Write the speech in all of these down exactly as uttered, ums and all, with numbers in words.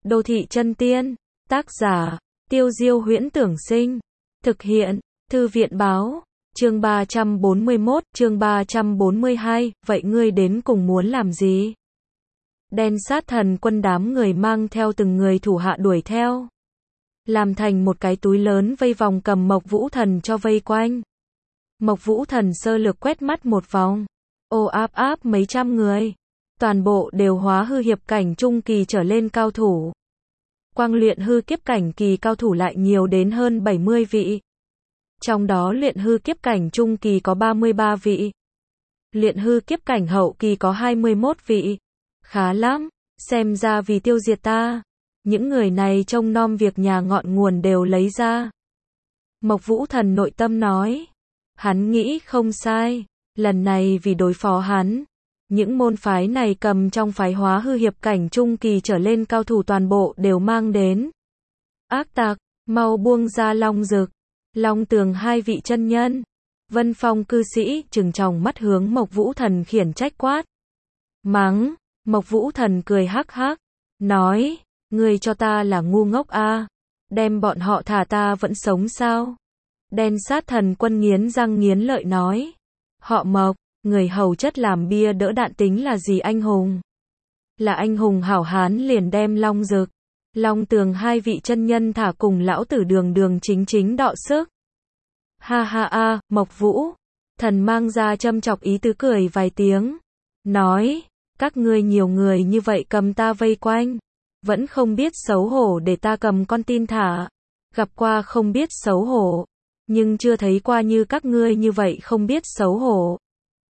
Đô thị chân tiên. Tác giả, Tiêu Diêu Huyễn Tưởng Sinh. Thực hiện, Thư viện Báo. Chương ba trăm bốn mươi mốt, chương ba trăm bốn mươi hai, vậy ngươi đến cùng muốn làm gì? Đen sát thần quân đám người mang theo từng người thủ hạ đuổi theo. Làm thành một cái túi lớn vây vòng cầm Mộc Vũ Thần cho vây quanh. Mộc Vũ Thần sơ lược quét mắt một vòng. Ô áp áp mấy trăm người. Toàn bộ đều hóa hư hiệp cảnh trung kỳ trở lên cao thủ. Quang luyện hư kiếp cảnh kỳ cao thủ lại nhiều đến hơn bảy mươi vị. Trong đó luyện hư kiếp cảnh trung kỳ có ba mươi ba vị. Luyện hư kiếp cảnh hậu kỳ có hai mươi mốt vị. Khá lắm, xem ra vì tiêu diệt ta. Những người này trông nom việc nhà ngọn nguồn đều lấy ra. Mộc Vũ Thần nội tâm nói. Hắn nghĩ không sai. Lần này vì đối phó hắn. Những môn phái này cầm trong phái hóa hư hiệp cảnh trung kỳ trở lên cao thủ toàn bộ đều mang đến. Ác tặc, mau buông ra Long Dực. Long Tường hai vị chân nhân. Vân Phong cư sĩ trừng tròng mắt hướng Mộc Vũ Thần khiển trách quát. Mắng, Mộc Vũ Thần cười hắc hắc. Nói, ngươi cho ta là ngu ngốc a à? Đem bọn họ thả ta vẫn sống sao? Đen sát thần quân nghiến răng nghiến lợi nói. Họ Mộc, người hầu chất làm bia đỡ đạn tính là gì anh hùng? Là anh hùng hảo hán liền đem Long Dực, Long Tường hai vị chân nhân thả cùng lão tử đường đường chính chính đọ sức. Ha ha a, Mộc Vũ Thần mang ra châm chọc ý tứ cười vài tiếng. Nói, các ngươi nhiều người như vậy cầm ta vây quanh. Vẫn không biết xấu hổ để ta cầm con tin thả. Gặp qua không biết xấu hổ. Nhưng chưa thấy qua như các ngươi như vậy không biết xấu hổ.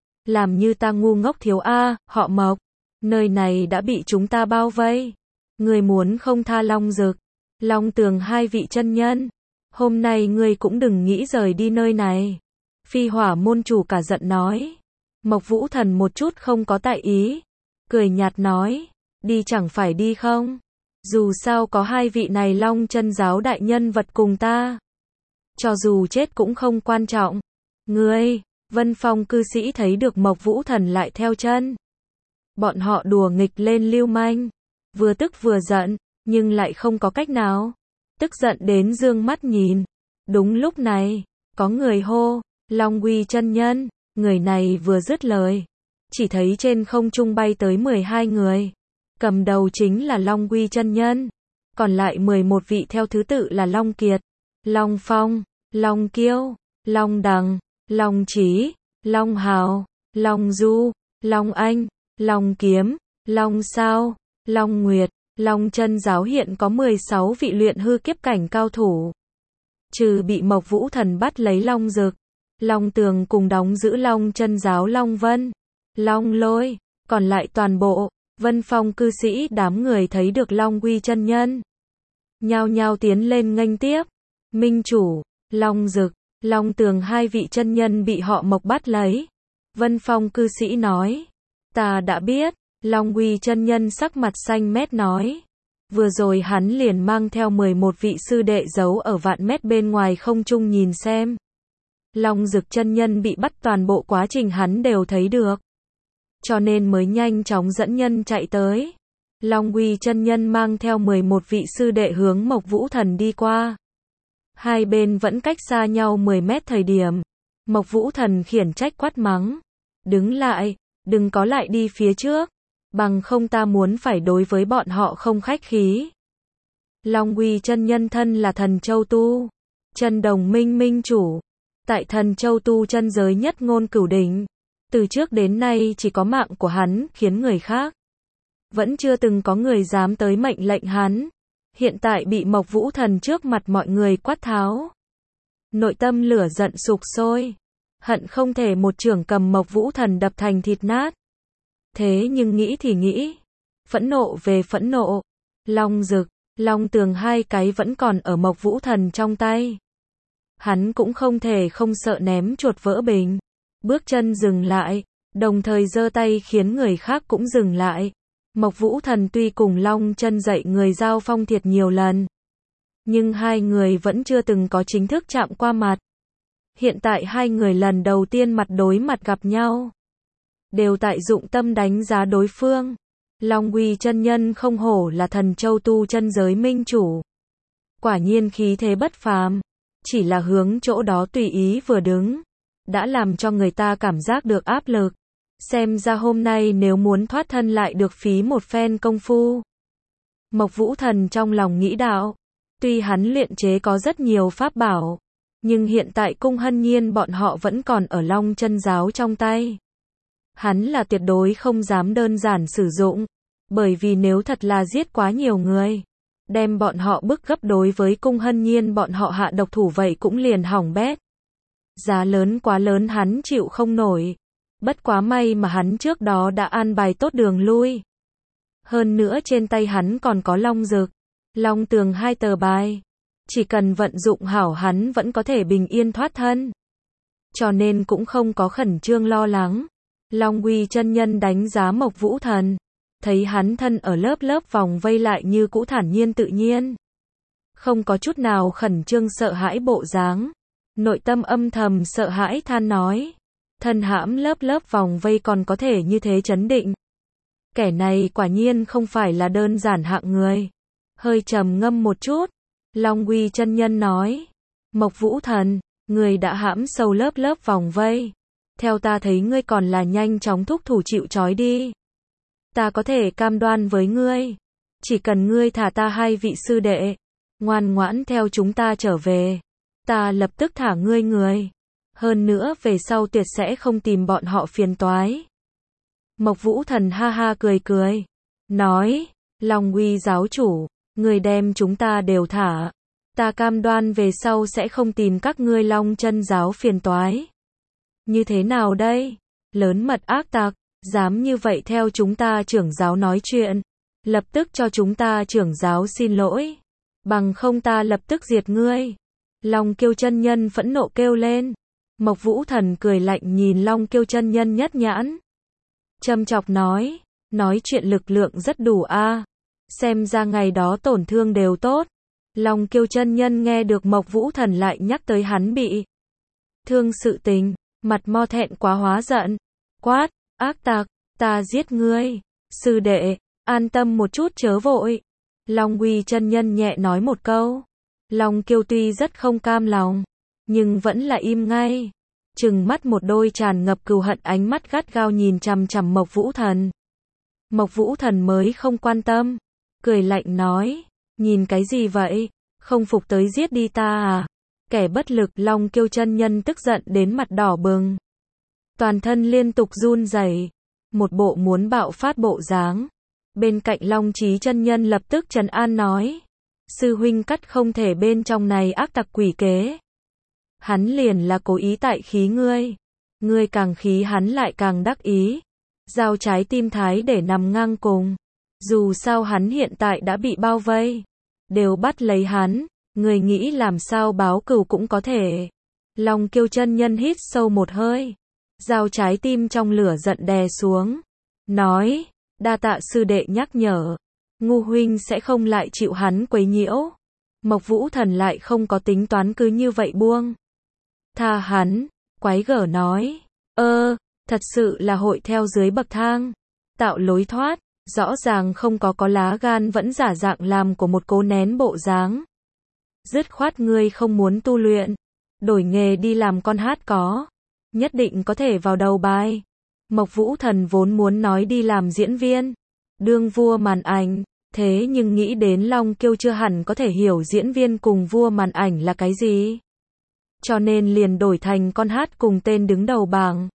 Làm như ta ngu ngốc thiếu a, họ Mộc. Nơi này đã bị chúng ta bao vây. Ngươi muốn không tha Long Dực, Long Tường hai vị chân nhân. Hôm nay ngươi cũng đừng nghĩ rời đi nơi này. Phi Hỏa môn chủ cả giận nói. Mộc Vũ Thần một chút không có tại ý. Cười nhạt nói. Đi chẳng phải đi không? Dù sao có hai vị này Long chân giáo đại nhân vật cùng ta. Cho dù chết cũng không quan trọng. Ngươi, Vân Phong cư sĩ thấy được Mộc Vũ Thần lại theo chân. Bọn họ đùa nghịch lên lưu manh. Vừa tức vừa giận, nhưng lại không có cách nào. Tức giận đến dương mắt nhìn. Đúng lúc này, có người hô, Long Uy chân nhân. Người này vừa dứt lời. Chỉ thấy trên không trung bay tới mười hai người. Cầm đầu chính là Long Uy chân nhân. Còn lại mười một vị theo thứ tự là Long Kiệt, Long Phong, Long Kiêu, Long Đằng, Long Chí, Long Hào, Long Du, Long Anh, Long Kiếm, Long Sao, Long Nguyệt. Long chân giáo hiện có mười sáu vị luyện hư kiếp cảnh cao thủ. Trừ bị Mộc Vũ Thần bắt lấy Long Dực, Long Tường cùng đóng giữ Long chân giáo Long Vân, Long Lôi, còn lại toàn bộ, Vân Phong cư sĩ đám người thấy được Long Uy chân nhân. Nhao nhao tiến lên nghênh tiếp. Minh chủ, Long Dực, Long Tường hai vị chân nhân bị họ Mộc bắt lấy. Vân Phong cư sĩ nói. Ta đã biết. Long Uy chân nhân sắc mặt xanh mét nói. Vừa rồi hắn liền mang theo mười một vị sư đệ giấu ở vạn mét bên ngoài không trung nhìn xem. Long Dực chân nhân bị bắt toàn bộ quá trình hắn đều thấy được. Cho nên mới nhanh chóng dẫn nhân chạy tới. Long Uy chân nhân mang theo mười một vị sư đệ hướng Mộc Vũ Thần đi qua. Hai bên vẫn cách xa nhau mười mét thời điểm. Mộc Vũ Thần khiển trách quát mắng. Đứng lại, đừng có lại đi phía trước. Bằng không ta muốn phải đối với bọn họ không khách khí. Long Uy chân nhân thân là thần châu tu. Chân đồng minh minh chủ. Tại thần châu tu chân giới nhất ngôn cửu đỉnh. Từ trước đến nay chỉ có mạng của hắn khiến người khác. Vẫn chưa từng có người dám tới mệnh lệnh hắn. Hiện tại bị Mộc Vũ Thần trước mặt mọi người quát tháo. Nội tâm lửa giận sục sôi. Hận không thể một chưởng cầm Mộc Vũ Thần đập thành thịt nát. Thế nhưng nghĩ thì nghĩ. Phẫn nộ về phẫn nộ. Long Dực, Long Tường hai cái vẫn còn ở Mộc Vũ Thần trong tay. Hắn cũng không thể không sợ ném chuột vỡ bình. Bước chân dừng lại, đồng thời giơ tay khiến người khác cũng dừng lại. Mộc Vũ Thần tuy cùng Long chân dạy người giao phong thiệt nhiều lần. Nhưng hai người vẫn chưa từng có chính thức chạm qua mặt. Hiện tại hai người lần đầu tiên mặt đối mặt gặp nhau. Đều tại dụng tâm đánh giá đối phương. Long Uy chân nhân không hổ là thần châu tu chân giới minh chủ. Quả nhiên khí thế bất phàm, chỉ là hướng chỗ đó tùy ý vừa đứng, đã làm cho người ta cảm giác được áp lực. Xem ra hôm nay nếu muốn thoát thân lại được phí một phen công phu. Mộc Vũ Thần trong lòng nghĩ đạo, tuy hắn luyện chế có rất nhiều pháp bảo, nhưng hiện tại Cung Hân Nhiên bọn họ vẫn còn ở Long Chân Giáo trong tay. Hắn là tuyệt đối không dám đơn giản sử dụng, bởi vì nếu thật là giết quá nhiều người, đem bọn họ bức gấp đối với Cung Hân Nhiên bọn họ hạ độc thủ vậy cũng liền hỏng bét. Giá lớn quá lớn hắn chịu không nổi. Bất quá may mà hắn trước đó đã an bài tốt đường lui. Hơn nữa trên tay hắn còn có Long Dực, Long Tường hai tờ bài. Chỉ cần vận dụng hảo hắn vẫn có thể bình yên thoát thân. Cho nên cũng không có khẩn trương lo lắng. Long Uy chân nhân đánh giá Mộc Vũ Thần, thấy hắn thân ở lớp lớp vòng vây lại như cũ thản nhiên tự nhiên, không có chút nào khẩn trương sợ hãi bộ dáng. Nội tâm âm thầm sợ hãi than nói, thân hãm lớp lớp vòng vây còn có thể như thế trấn định. Kẻ này quả nhiên không phải là đơn giản hạng người. Hơi trầm ngâm một chút, Long Uy chân nhân nói, Mộc Vũ Thần, người đã hãm sâu lớp lớp vòng vây. Theo ta thấy ngươi còn là nhanh chóng thúc thủ chịu trói đi. Ta có thể cam đoan với ngươi, chỉ cần ngươi thả ta hai vị sư đệ, ngoan ngoãn theo chúng ta trở về, ta lập tức thả ngươi người. Hơn nữa về sau tuyệt sẽ không tìm bọn họ phiền toái. Mộc Vũ Thần ha ha cười cười, nói, Long Uy giáo chủ, người đem chúng ta đều thả, ta cam đoan về sau sẽ không tìm các ngươi Long Chân Giáo phiền toái. Như thế nào đây? Lớn mật ác tặc, dám như vậy theo chúng ta trưởng giáo nói chuyện, lập tức cho chúng ta trưởng giáo xin lỗi, bằng không ta lập tức diệt ngươi. Long Kiêu chân nhân phẫn nộ kêu lên. Mộc Vũ Thần cười lạnh nhìn Long Kiêu chân nhân nhất nhãn, châm chọc nói, nói chuyện lực lượng rất đủ a, xem ra ngày đó tổn thương đều tốt. Long Kiêu chân nhân nghe được Mộc Vũ Thần lại nhắc tới hắn bị thương sự tình, mặt mo thẹn quá hóa giận, quát, ác tặc, ta giết ngươi. Sư đệ, an tâm một chút chớ vội. Long Uy chân nhân nhẹ nói một câu. Long Kiêu tuy rất không cam lòng, nhưng vẫn là im ngay, trừng mắt một đôi tràn ngập cừu hận ánh mắt gắt gao nhìn chằm chằm Mộc Vũ Thần. Mộc Vũ Thần mới không quan tâm, cười lạnh nói, nhìn cái gì vậy, không phục tới giết đi ta à? Kẻ bất lực. Long Kiêu chân nhân tức giận đến mặt đỏ bừng, toàn thân liên tục run rẩy, một bộ muốn bạo phát bộ dáng. Bên cạnh Long Chí chân nhân lập tức trấn an nói, sư huynh cắt không thể bên trong này ác tặc quỷ kế. Hắn liền là cố ý tại khí ngươi, ngươi càng khí hắn lại càng đắc ý, giao trái tim thái để nằm ngang cùng. Dù sao hắn hiện tại đã bị bao vây, đều bắt lấy hắn, người nghĩ làm sao báo cừu cũng có thể. Long Kiêu chân nhân hít sâu một hơi, giao trái tim trong lửa giận đè xuống, nói, đa tạ sư đệ nhắc nhở, ngu huynh sẽ không lại chịu hắn quấy nhiễu. Mộc Vũ Thần lại không có tính toán cứ như vậy buông tha hắn, quái gở nói, ơ, thật sự là hội theo dưới bậc thang, tạo lối thoát, rõ ràng không có có lá gan vẫn giả dạng làm của một cố nén bộ dáng. Dứt khoát ngươi không muốn tu luyện, đổi nghề đi làm con hát có, nhất định có thể vào đầu bài. Mộc Vũ Thần vốn muốn nói đi làm diễn viên, đương vua màn ảnh, thế nhưng nghĩ đến Long Kiêu chưa hẳn có thể hiểu diễn viên cùng vua màn ảnh là cái gì, cho nên liền đổi thành con hát cùng tên đứng đầu bảng.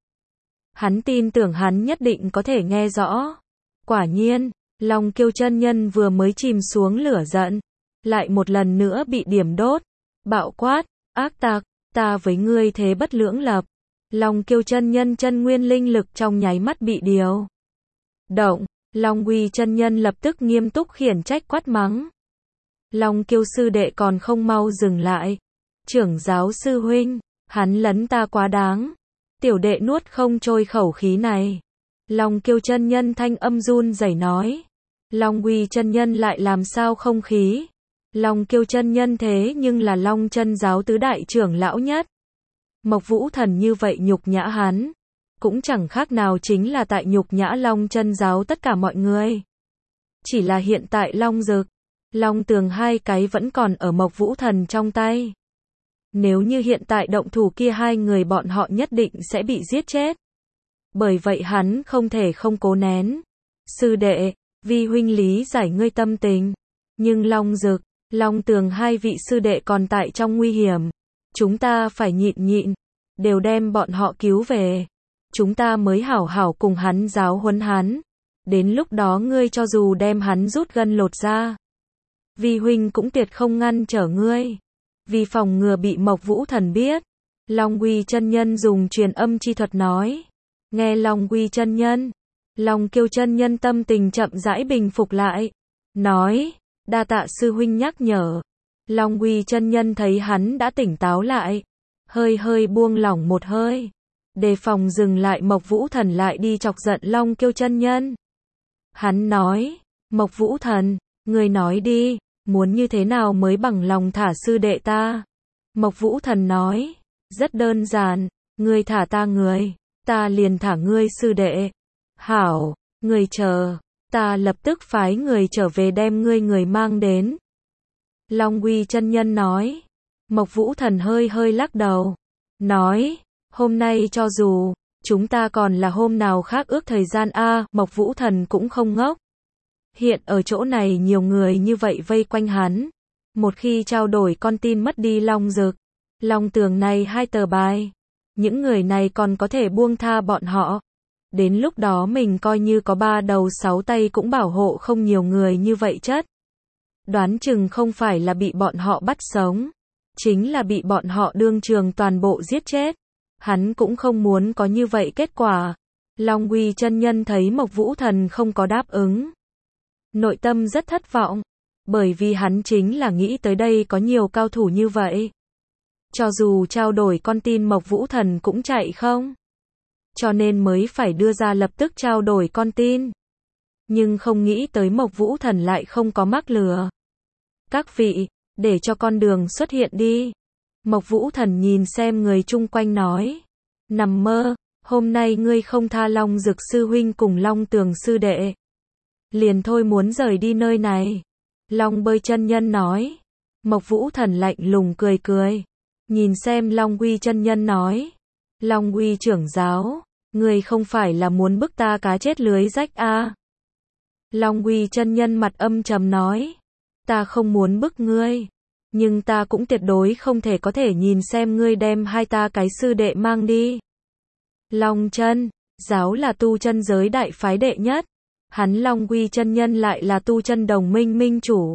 Hắn tin tưởng hắn nhất định có thể nghe rõ. Quả nhiên, Long Kiêu chân nhân vừa mới chìm xuống lửa giận, lại một lần nữa bị điểm đốt, bạo quát, ác tặc, ta với ngươi thế bất lưỡng lập. Long Kiêu chân nhân chân nguyên linh lực trong nháy mắt bị điều động, Long Uy chân nhân lập tức nghiêm túc khiển trách quát mắng. Long Kiêu sư đệ còn không mau dừng lại. Trưởng giáo sư huynh, hắn lấn ta quá đáng. Tiểu đệ nuốt không trôi khẩu khí này. Long Kiêu chân nhân thanh âm run rẩy nói. Long Uy chân nhân lại làm sao không khí? Long Kiêu chân nhân thế nhưng là Long Chân Giáo tứ đại trưởng lão nhất. Mộc Vũ Thần như vậy nhục nhã hắn, cũng chẳng khác nào chính là tại nhục nhã Long Chân Giáo tất cả mọi người. Chỉ là hiện tại Long Dực, Long Tường hai cái vẫn còn ở Mộc Vũ Thần trong tay. Nếu như hiện tại động thủ kia hai người bọn họ nhất định sẽ bị giết chết. Bởi vậy hắn không thể không cố nén. Sư đệ, vi huynh lý giải ngươi tâm tình. Nhưng Long Dực, Long Tường hai vị sư đệ còn tại trong nguy hiểm. Chúng ta phải nhịn nhịn, đều đem bọn họ cứu về. Chúng ta mới hảo hảo cùng hắn giáo huấn hắn. Đến lúc đó ngươi cho dù đem hắn rút gân lột ra, vi huynh cũng tuyệt không ngăn trở ngươi. Vì phòng ngừa bị Mộc Vũ Thần biết, Long Uy chân nhân dùng truyền âm chi thuật nói. Nghe Long Uy chân nhân, Long Kiêu chân nhân tâm tình chậm rãi bình phục lại, nói, đa tạ sư huynh nhắc nhở. Long Uy chân nhân thấy hắn đã tỉnh táo lại, hơi hơi buông lỏng một hơi, đề phòng dừng lại Mộc Vũ Thần lại đi chọc giận Long Kiêu chân nhân. Hắn nói, Mộc Vũ Thần, ngươi nói đi, muốn như thế nào mới bằng lòng thả sư đệ ta? Mộc Vũ Thần nói, rất đơn giản, ngươi thả ta người, ta liền thả ngươi sư đệ. Hảo, ngươi chờ, ta lập tức phái người trở về đem ngươi người mang đến. Long Uy chân nhân nói. Mộc Vũ Thần hơi hơi lắc đầu, nói, hôm nay cho dù chúng ta còn là hôm nào khác ước thời gian a, Mộc Vũ Thần cũng không ngốc. Hiện ở chỗ này nhiều người như vậy vây quanh hắn, một khi trao đổi con tin mất đi Long Dực, Long Tường này hai tờ bài, những người này còn có thể buông tha bọn họ. Đến lúc đó mình coi như có ba đầu sáu tay cũng bảo hộ không nhiều người như vậy chất. Đoán chừng không phải là bị bọn họ bắt sống, chính là bị bọn họ đương trường toàn bộ giết chết. Hắn cũng không muốn có như vậy kết quả. Long Uy chân nhân thấy Mộc Vũ Thần không có đáp ứng, nội tâm rất thất vọng, bởi vì hắn chính là nghĩ tới đây có nhiều cao thủ như vậy. Cho dù trao đổi con tin Mộc Vũ Thần cũng chạy không. Cho nên mới phải đưa ra lập tức trao đổi con tin. Nhưng không nghĩ tới Mộc Vũ Thần lại không có mắc lừa. Các vị, để cho con đường xuất hiện đi. Mộc Vũ Thần nhìn xem người chung quanh nói. Nằm mơ, hôm nay ngươi không tha Long Dực sư huynh cùng Long Tường sư đệ. Liền thôi muốn rời đi nơi này. Long Bơi chân nhân nói. Mộc Vũ Thần lạnh lùng cười cười. Nhìn xem Long Uy chân nhân nói. Long Uy trưởng giáo, ngươi không phải là muốn bức ta cá chết lưới rách a? À? Long Uy chân nhân mặt âm trầm nói. Ta không muốn bức ngươi, nhưng ta cũng tuyệt đối không thể có thể nhìn xem ngươi đem hai ta cái sư đệ mang đi. Long chân, giáo là tu chân giới đại phái đệ nhất, hắn Long Uy chân nhân lại là tu chân đồng minh minh chủ.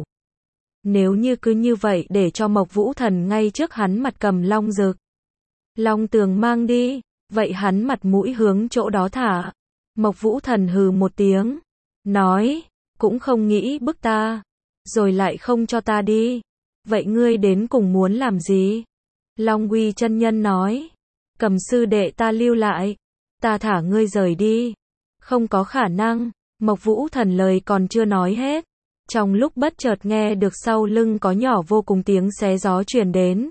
Nếu như cứ như vậy để cho Mộc Vũ Thần ngay trước hắn mặt cầm Long Dực, Long Tường mang đi, vậy hắn mặt mũi hướng chỗ đó thả. Mộc Vũ Thần hừ một tiếng, nói, cũng không nghĩ bức ta, rồi lại không cho ta đi. Vậy ngươi đến cùng muốn làm gì? Long Uy chân nhân nói, cầm sư đệ ta lưu lại, ta thả ngươi rời đi. Không có khả năng. Mộc Vũ Thần lời còn chưa nói hết, trong lúc bất chợt nghe được sau lưng có nhỏ vô cùng tiếng xé gió truyền đến.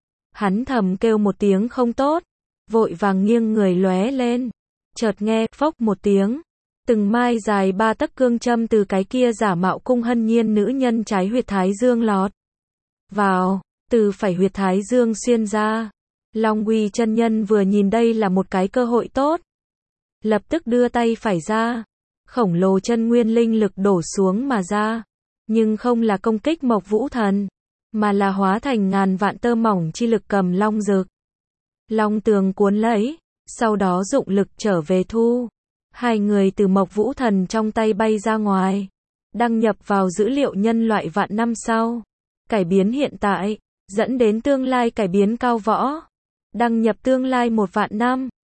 Hắn thầm kêu một tiếng không tốt, vội vàng nghiêng người lóe lên, chợt nghe phốc một tiếng, từng mai dài ba tấc cương châm từ cái kia giả mạo cung hân nhiên nữ nhân trái huyệt thái dương lọt vào, từ phải huyệt thái dương xuyên ra. Long Uy chân nhân vừa nhìn đây là một cái cơ hội tốt, lập tức đưa tay phải ra, khổng lồ chân nguyên linh lực đổ xuống mà ra, nhưng không là công kích Mộc Vũ Thần, mà là hóa thành ngàn vạn tơ mỏng chi lực cầm Long Dực. Long Tường cuốn lấy, sau đó dụng lực trở về thu. Hai người từ Mộc Vũ Thần trong tay bay ra ngoài, đăng nhập vào dữ liệu nhân loại vạn năm sau, cải biến hiện tại, dẫn đến tương lai cải biến cao võ, đăng nhập tương lai một vạn năm.